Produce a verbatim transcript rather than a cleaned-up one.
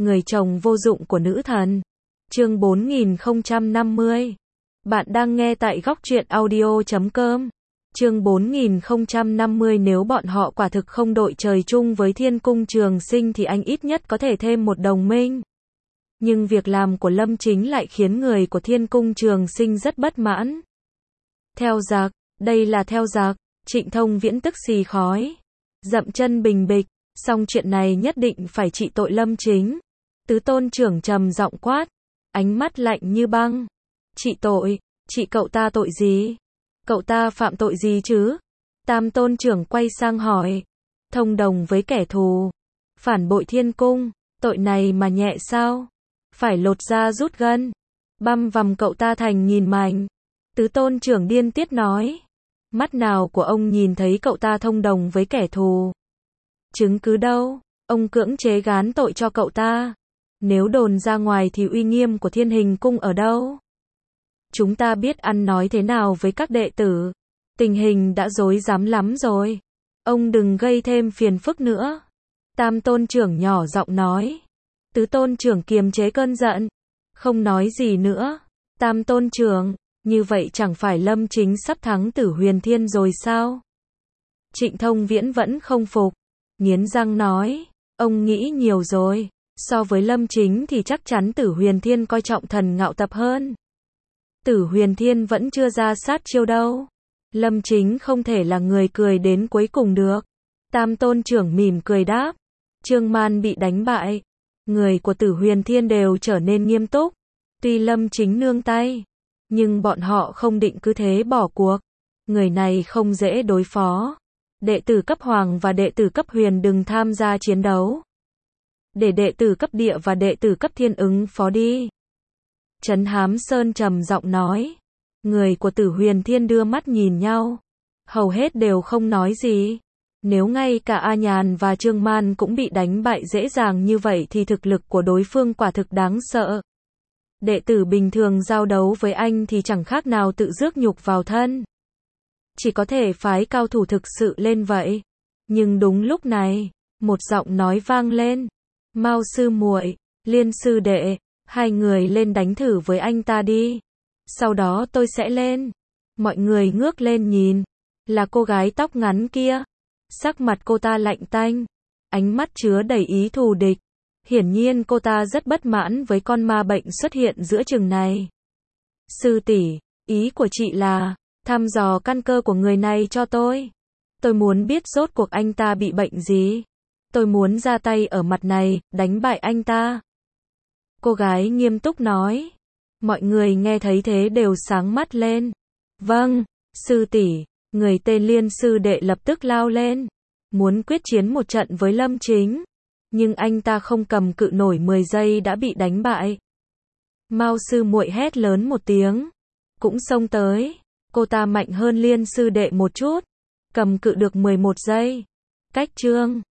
Người chồng vô dụng của nữ thần. Chương bốn nghìn không trăm năm mươi. Bạn đang nghe tại góc truyện audio chấm com. Chương bốn nghìn không trăm năm mươi. Nếu bọn họ quả thực không đội trời chung với Thiên Cung Trường Sinh thì anh ít nhất có thể thêm một đồng minh. Nhưng việc làm của Lâm Chính lại khiến người của Thiên Cung Trường Sinh rất bất mãn. Theo giặc, đây là theo giặc. Trịnh Thông Viễn tức xì khói, dậm chân bình bịch, xong chuyện này nhất định phải trị tội Lâm Chính. Tứ tôn trưởng trầm giọng quát, ánh mắt lạnh như băng. Trị tội? Trị cậu ta tội gì? Cậu ta phạm tội gì chứ? Tam tôn trưởng quay sang hỏi. Thông đồng với kẻ thù, phản bội Thiên Cung, tội này mà nhẹ sao? Phải lột da rút gân, băm vằm cậu ta thành nghìn mảnh. Tứ tôn trưởng điên tiết nói. Mắt nào của ông nhìn thấy cậu ta thông đồng với kẻ thù? Chứng cứ đâu? Ông cưỡng chế gán tội cho cậu ta. Nếu đồn ra ngoài thì uy nghiêm của Thiên Hình Cung ở đâu? Chúng ta biết ăn nói thế nào với các đệ tử. Tình hình đã rối rắm lắm rồi. Ông đừng gây thêm phiền phức nữa. Tam tôn trưởng nhỏ giọng nói. Tứ tôn trưởng kiềm chế cơn giận, không nói gì nữa. Tam tôn trưởng, như vậy chẳng phải Lâm Chính sắp thắng Tử Huyền Thiên rồi sao? Trịnh Thông Viễn vẫn không phục, nghiến răng nói, ông nghĩ nhiều rồi. So với Lâm Chính thì chắc chắn Tử Huyền Thiên coi trọng Thần Ngạo Tập hơn. Tử Huyền Thiên vẫn chưa ra sát chiêu đâu. Lâm Chính không thể là người cười đến cuối cùng được. Tam tôn trưởng mỉm cười đáp. Trương Man bị đánh bại, người của Tử Huyền Thiên đều trở nên nghiêm túc. Tuy Lâm Chính nương tay, nhưng bọn họ không định cứ thế bỏ cuộc. Người này không dễ đối phó. Đệ tử cấp Hoàng và đệ tử cấp Huyền đừng tham gia chiến đấu. Để đệ tử cấp Địa và đệ tử cấp Thiên ứng phó đi. Trấn Hám Sơn trầm giọng nói. Người của Tử Huyền Thiên đưa mắt nhìn nhau. Hầu hết đều không nói gì. Nếu ngay cả A Nhàn và Trương Man cũng bị đánh bại dễ dàng như vậy thì thực lực của đối phương quả thực đáng sợ. Đệ tử bình thường giao đấu với anh thì chẳng khác nào tự rước nhục vào thân. Chỉ có thể phái cao thủ thực sự lên vậy. Nhưng đúng lúc này, một giọng nói vang lên. Mao sư muội, Liên sư đệ, hai người lên đánh thử với anh ta đi. Sau đó tôi sẽ lên. Mọi người ngước lên nhìn. Là cô gái tóc ngắn kia. Sắc mặt cô ta lạnh tanh, ánh mắt chứa đầy ý thù địch. Hiển nhiên cô ta rất bất mãn với con ma bệnh xuất hiện giữa chừng này. Sư tỷ, ý của chị là thăm dò căn cơ của người này cho tôi. Tôi muốn biết rốt cuộc anh ta bị bệnh gì. Tôi muốn ra tay ở mặt này, đánh bại anh ta. Cô gái nghiêm túc nói. Mọi người nghe thấy thế đều sáng mắt lên. Vâng, sư tỷ. Người tên Liên sư đệ lập tức lao lên, muốn quyết chiến một trận với Lâm Chính. Nhưng anh ta không cầm cự nổi mười giây đã bị đánh bại. Mao sư muội hét lớn một tiếng, cũng xông tới. Cô ta mạnh hơn Liên sư đệ một chút, cầm cự được mười một giây. Cách chương